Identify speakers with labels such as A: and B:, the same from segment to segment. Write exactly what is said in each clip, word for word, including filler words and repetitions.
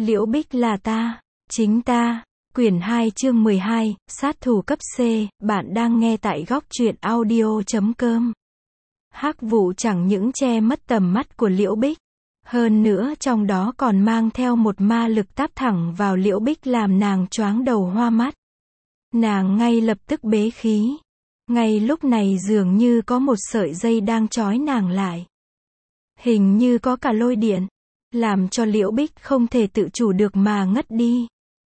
A: Liễu Bích là ta, chính ta. Quyển hai chương mười hai, sát thủ cấp C, bạn đang nghe tại góc truyện audio chấm com. Hắc vụ chẳng những che mất tầm mắt của Liễu Bích, hơn nữa trong đó còn mang theo một ma lực táp thẳng vào Liễu Bích làm nàng choáng đầu hoa mắt. Nàng ngay lập tức bế khí. Ngay lúc này dường như có một sợi dây đang trói nàng lại. Hình như có cả lôi điện, làm cho Liễu Bích không thể tự chủ được mà ngất đi.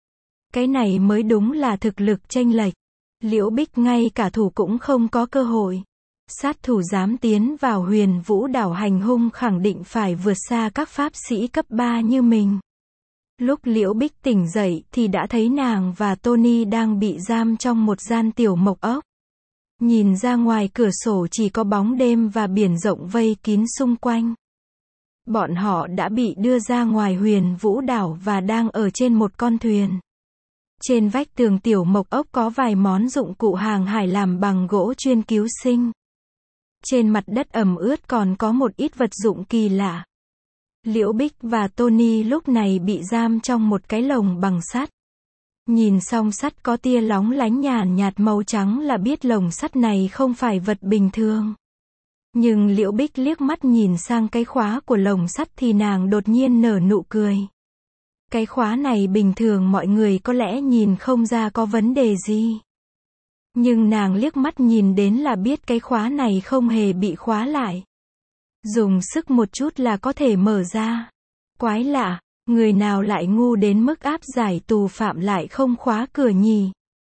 A: Cái này mới đúng là thực lực chênh lệch. Liễu Bích ngay cả thủ cũng không có cơ hội. Sát thủ dám tiến vào Huyền Vũ đảo hành hung khẳng định phải vượt xa các pháp sĩ cấp ba như mình. Lúc Liễu Bích tỉnh dậy thì đã thấy nàng và Tony đang bị giam trong một gian tiểu mộc ốc. Nhìn ra ngoài cửa sổ chỉ có bóng đêm và biển rộng vây kín xung quanh. Bọn họ đã bị đưa ra ngoài Huyền Vũ đảo và đang ở trên một con thuyền. Trên vách tường tiểu mộc ốc có vài món dụng cụ hàng hải làm bằng gỗ chuyên cứu sinh. Trên mặt đất ẩm ướt còn có một ít vật dụng kỳ lạ. Liễu Bích và Tony lúc này bị giam trong một cái lồng bằng sắt. Nhìn song sắt có tia lóng lánh nhàn nhạt màu trắng là biết lồng sắt này không phải vật bình thường. Nhưng Liễu Bích liếc mắt nhìn sang cái khóa của lồng sắt thì nàng đột nhiên nở nụ cười. Cái khóa này bình thường mọi người có lẽ nhìn không ra có vấn đề gì. Nhưng nàng liếc mắt nhìn đến là biết cái khóa này không hề bị khóa lại. Dùng sức một chút là có thể mở ra. Quái lạ, người nào lại ngu đến mức áp giải tù phạm lại không khóa cửa nhỉ?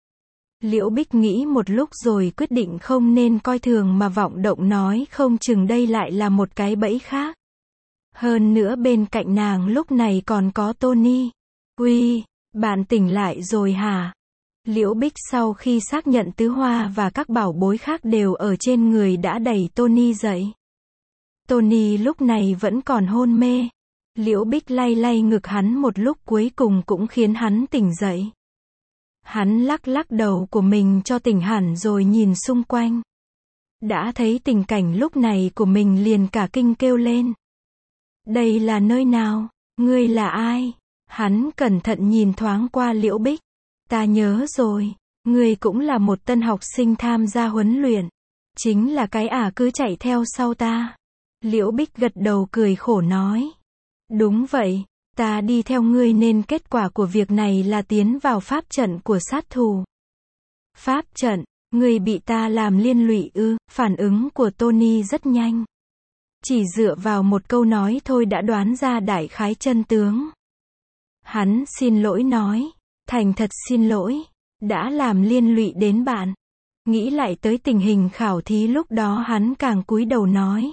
A: Liễu Bích nghĩ một lúc rồi quyết định không nên coi thường mà vọng động nói không chừng đây lại là một cái bẫy khác. Hơn nữa bên cạnh nàng lúc này còn có Tony. Uy, bạn tỉnh lại rồi hả? Liễu Bích sau khi xác nhận tứ hoa và các bảo bối khác đều ở trên người đã đẩy Tony dậy. Tony lúc này vẫn còn hôn mê. Liễu Bích lay lay ngực hắn một lúc cuối cùng cũng khiến hắn tỉnh dậy. Hắn lắc lắc đầu của mình cho tỉnh hẳn rồi nhìn xung quanh. Đã thấy tình cảnh lúc này của mình liền cả kinh kêu lên. Đây là nơi nào? Ngươi là ai? Hắn cẩn thận nhìn thoáng qua Liễu Bích. Ta nhớ rồi, ngươi cũng là một tân học sinh tham gia huấn luyện. Chính là cái ả cứ chạy theo sau ta. Liễu Bích gật đầu cười khổ nói. Đúng vậy, ta đi theo ngươi nên kết quả của việc này là tiến vào pháp trận của sát thủ. Pháp trận, ngươi bị ta làm liên lụy ư? Phản ứng của Tony rất nhanh. Chỉ dựa vào một câu nói thôi đã đoán ra đại khái chân tướng. Hắn xin lỗi nói. Thành thật xin lỗi. Đã làm liên lụy đến bạn. Nghĩ lại tới tình hình khảo thí lúc đó hắn càng cúi đầu nói.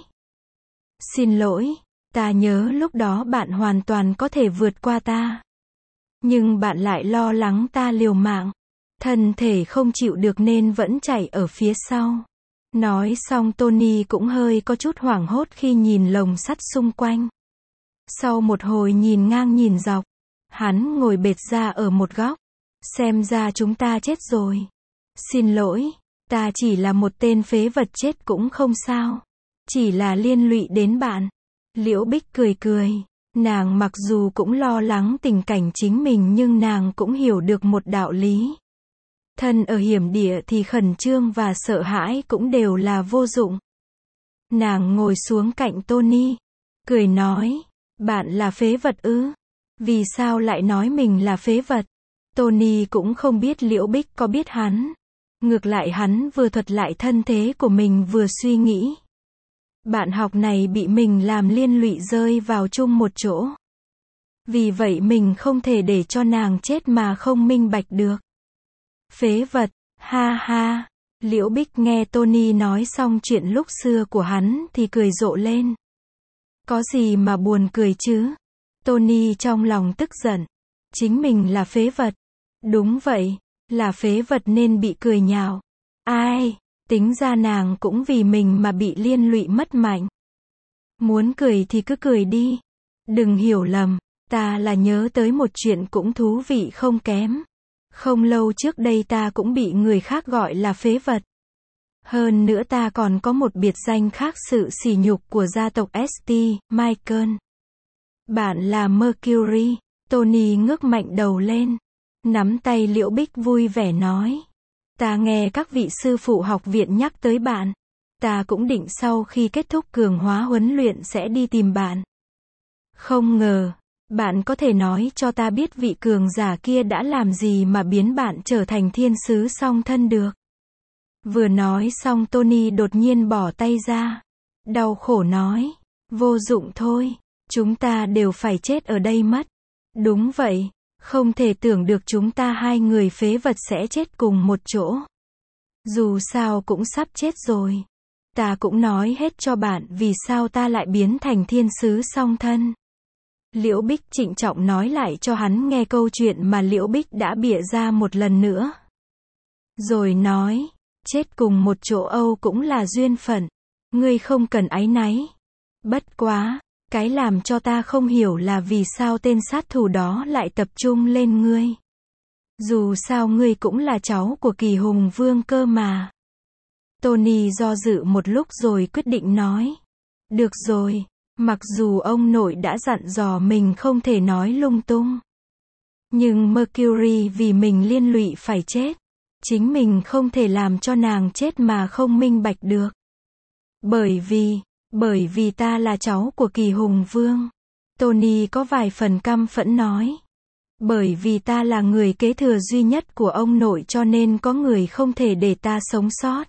A: Xin lỗi. Ta nhớ lúc đó bạn hoàn toàn có thể vượt qua ta. Nhưng bạn lại lo lắng ta liều mạng. Thân thể không chịu được nên vẫn chạy ở phía sau. Nói xong Tony cũng hơi có chút hoảng hốt khi nhìn lồng sắt xung quanh. Sau một hồi nhìn ngang nhìn dọc, hắn ngồi bệt ra ở một góc. Xem ra chúng ta chết rồi. Xin lỗi, ta chỉ là một tên phế vật chết cũng không sao. Chỉ là liên lụy đến bạn. Liễu Bích cười cười. Nàng mặc dù cũng lo lắng tình cảnh chính mình nhưng nàng cũng hiểu được một đạo lý. Thân ở hiểm địa thì khẩn trương và sợ hãi cũng đều là vô dụng. Nàng ngồi xuống cạnh Tony. Cười nói. Bạn là phế vật ư? Vì sao lại nói mình là phế vật? Tony cũng không biết Liễu Bích có biết hắn. Ngược lại hắn vừa thuật lại thân thế của mình vừa suy nghĩ. Bạn học này bị mình làm liên lụy rơi vào chung một chỗ. Vì vậy mình không thể để cho nàng chết mà không minh bạch được. Phế vật, ha ha. Liễu Bích nghe Tony nói xong chuyện lúc xưa của hắn thì cười rộ lên. Có gì mà buồn cười chứ? Tony trong lòng tức giận. Chính mình là phế vật. Đúng vậy, là phế vật nên bị cười nhạo. Ai, tính ra nàng cũng vì mình mà bị liên lụy mất mạnh. Muốn cười thì cứ cười đi. Đừng hiểu lầm, ta là nhớ tới một chuyện cũng thú vị không kém. Không lâu trước đây ta cũng bị người khác gọi là phế vật. Hơn nữa ta còn có một biệt danh khác sự sỉ nhục của gia tộc ét tê, Michael. Bạn là Mercury. Tony ngước mạnh đầu lên, nắm tay Liễu Bích vui vẻ nói. Ta nghe các vị sư phụ học viện nhắc tới bạn. Ta cũng định sau khi kết thúc cường hóa huấn luyện sẽ đi tìm bạn. Không ngờ, bạn có thể nói cho ta biết vị cường giả kia đã làm gì mà biến bạn trở thành thiên sứ song thân được. Vừa nói xong Tony đột nhiên bỏ tay ra. Đau khổ nói. Vô dụng thôi. Chúng ta đều phải chết ở đây mất. Đúng vậy. Không thể tưởng được chúng ta hai người phế vật sẽ chết cùng một chỗ. Dù sao cũng sắp chết rồi. Ta cũng nói hết cho bạn vì sao ta lại biến thành thiên sứ song thân. Liễu Bích trịnh trọng nói lại cho hắn nghe câu chuyện mà Liễu Bích đã bịa ra một lần nữa. Rồi nói, chết cùng một chỗ Âu cũng là duyên phận. Ngươi không cần áy náy. Bất quá, cái làm cho ta không hiểu là vì sao tên sát thủ đó lại tập trung lên ngươi. Dù sao ngươi cũng là cháu của Kỳ Hùng Vương cơ mà. Tony do dự một lúc rồi quyết định nói. Được rồi, mặc dù ông nội đã dặn dò mình không thể nói lung tung. Nhưng Mercury vì mình liên lụy phải chết. Chính mình không thể làm cho nàng chết mà không minh bạch được. Bởi vì, bởi vì ta là cháu của Kỳ Hùng Vương. Tony có vài phần căm phẫn nói. Bởi vì ta là người kế thừa duy nhất của ông nội cho nên có người không thể để ta sống sót.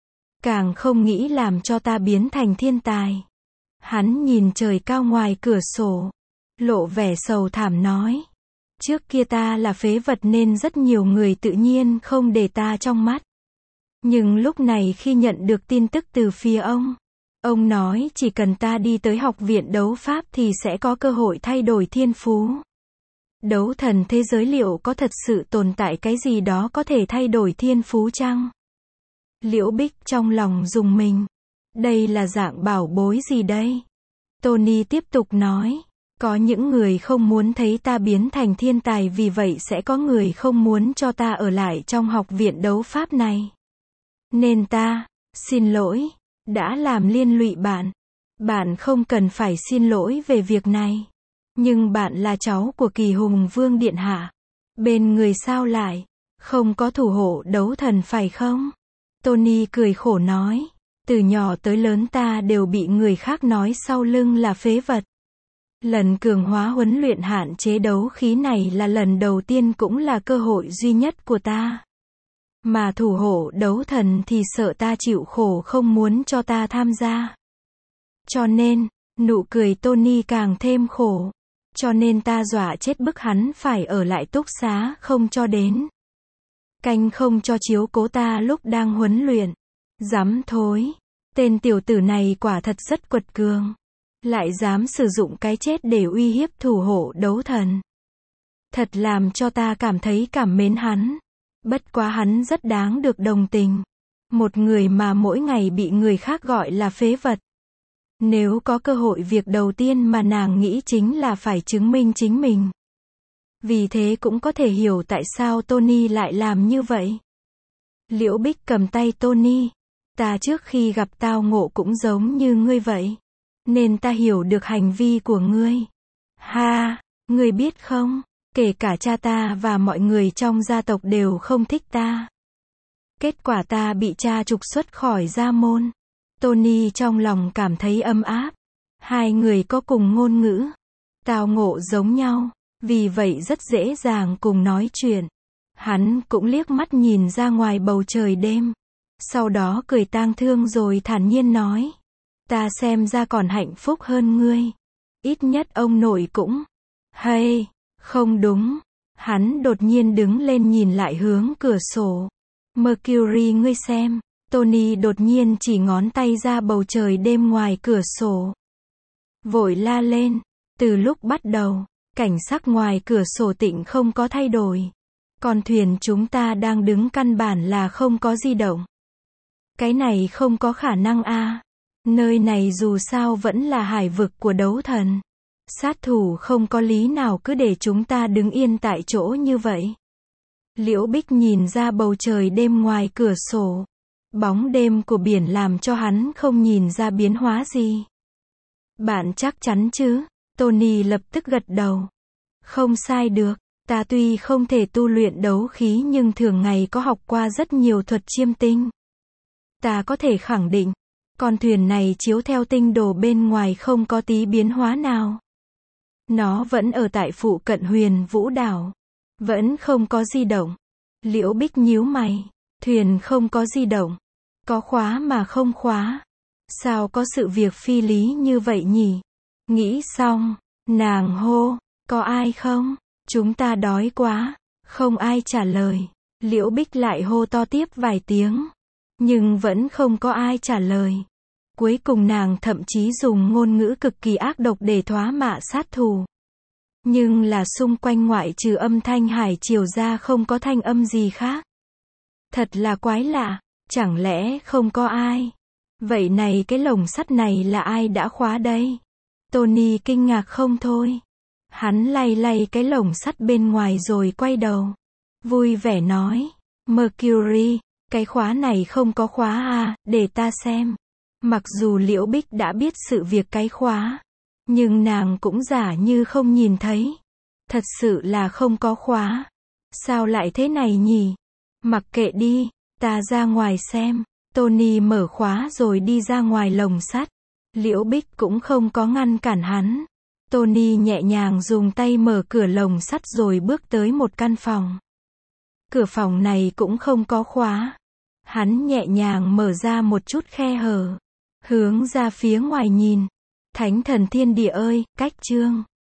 A: Càng không nghĩ làm cho ta biến thành thiên tài. Hắn nhìn trời cao ngoài cửa sổ. Lộ vẻ sầu thảm nói. Trước kia ta là phế vật nên rất nhiều người tự nhiên không để ta trong mắt. Nhưng lúc này khi nhận được tin tức từ phía ông, ông nói chỉ cần ta đi tới học viện đấu pháp thì sẽ có cơ hội thay đổi thiên phú. Đấu thần thế giới liệu có thật sự tồn tại cái gì đó có thể thay đổi thiên phú chăng? Liễu Bích trong lòng rùng mình. Đây là dạng bảo bối gì đây? Tony tiếp tục nói. Có những người không muốn thấy ta biến thành thiên tài vì vậy sẽ có người không muốn cho ta ở lại trong học viện đấu pháp này. Nên ta, xin lỗi, đã làm liên lụy bạn. Bạn không cần phải xin lỗi về việc này. Nhưng bạn là cháu của Kỳ Hùng Vương Điện Hạ. Bên người sao lại, không có thủ hộ đấu thần phải không? Tony cười khổ nói. Từ nhỏ tới lớn ta đều bị người khác nói sau lưng là phế vật. Lần cường hóa huấn luyện hạn chế đấu khí này là lần đầu tiên cũng là cơ hội duy nhất của ta. Mà thủ hộ đấu thần thì sợ ta chịu khổ không muốn cho ta tham gia. Cho nên, nụ cười Tony càng thêm khổ. Cho nên ta dọa chết bức hắn phải ở lại túc xá không cho đến. Canh không cho chiếu cố ta lúc đang huấn luyện. Dám thối. Tên tiểu tử này quả thật rất quật cường. Lại dám sử dụng cái chết để uy hiếp thủ hộ đấu thần. Thật làm cho ta cảm thấy cảm mến hắn. Bất quá hắn rất đáng được đồng tình. Một người mà mỗi ngày bị người khác gọi là phế vật. Nếu có cơ hội việc đầu tiên mà nàng nghĩ chính là phải chứng minh chính mình. Vì thế cũng có thể hiểu tại sao Tony lại làm như vậy. Liễu Bích cầm tay Tony. Ta trước khi gặp tao ngộ cũng giống như ngươi vậy. Nên ta hiểu được hành vi của ngươi. Ha, ngươi biết không, kể cả cha ta và mọi người trong gia tộc đều không thích ta. Kết quả ta bị cha trục xuất khỏi gia môn. Tony trong lòng cảm thấy ấm áp. Hai người có cùng ngôn ngữ. Tao ngộ giống nhau. Vì vậy rất dễ dàng cùng nói chuyện. Hắn cũng liếc mắt nhìn ra ngoài bầu trời đêm. Sau đó cười tang thương rồi thản nhiên nói. Ta xem ra còn hạnh phúc hơn ngươi. Ít nhất ông nội cũng. Hay, không đúng. Hắn đột nhiên đứng lên nhìn lại hướng cửa sổ. Mercury ngươi xem. Tony đột nhiên chỉ ngón tay ra bầu trời đêm ngoài cửa sổ. Vội la lên. Từ lúc bắt đầu, cảnh sắc ngoài cửa sổ tịnh không có thay đổi. Con thuyền chúng ta đang đứng căn bản là không có di động. Cái này không có khả năng a. Nơi này dù sao vẫn là hải vực của đấu thần. Sát thủ không có lý nào cứ để chúng ta đứng yên tại chỗ như vậy. Liễu Bích nhìn ra bầu trời đêm ngoài cửa sổ. Bóng đêm của biển làm cho hắn không nhìn ra biến hóa gì. Bạn chắc chắn chứ? Tony lập tức gật đầu. Không sai được. Ta tuy không thể tu luyện đấu khí nhưng thường ngày có học qua rất nhiều thuật chiêm tinh. Ta có thể khẳng định, con thuyền này chiếu theo tinh đồ bên ngoài không có tí biến hóa nào. Nó vẫn ở tại phụ cận Huyền Vũ đảo. Vẫn không có di động. Liễu Bích nhíu mày. Thuyền không có di động. Có khóa mà không khóa. Sao có sự việc phi lý như vậy nhỉ? Nghĩ xong, nàng hô, có ai không? Chúng ta đói quá. Không ai trả lời. Liễu Bích lại hô to tiếp vài tiếng. Nhưng vẫn không có ai trả lời. Cuối cùng nàng thậm chí dùng ngôn ngữ cực kỳ ác độc để thoá mạ sát thủ. Nhưng là xung quanh ngoại trừ âm thanh hải triều ra không có thanh âm gì khác. Thật là quái lạ, chẳng lẽ không có ai? Vậy này cái lồng sắt này là ai đã khóa đây? Tony kinh ngạc không thôi. Hắn lay lay cái lồng sắt bên ngoài rồi quay đầu. Vui vẻ nói, Mercury, cái khóa này không có khóa à, để ta xem. Mặc dù Liễu Bích đã biết sự việc cái khóa, nhưng nàng cũng giả như không nhìn thấy. Thật sự là không có khóa. Sao lại thế này nhỉ? Mặc kệ đi, ta ra ngoài xem. Tony mở khóa rồi đi ra ngoài lồng sắt. Liễu Bích cũng không có ngăn cản hắn. Tony nhẹ nhàng dùng tay mở cửa lồng sắt rồi bước tới một căn phòng. Cửa phòng này cũng không có khóa. Hắn nhẹ nhàng mở ra một chút khe hở. Hướng ra phía ngoài nhìn. Thánh thần thiên địa ơi, cách chương.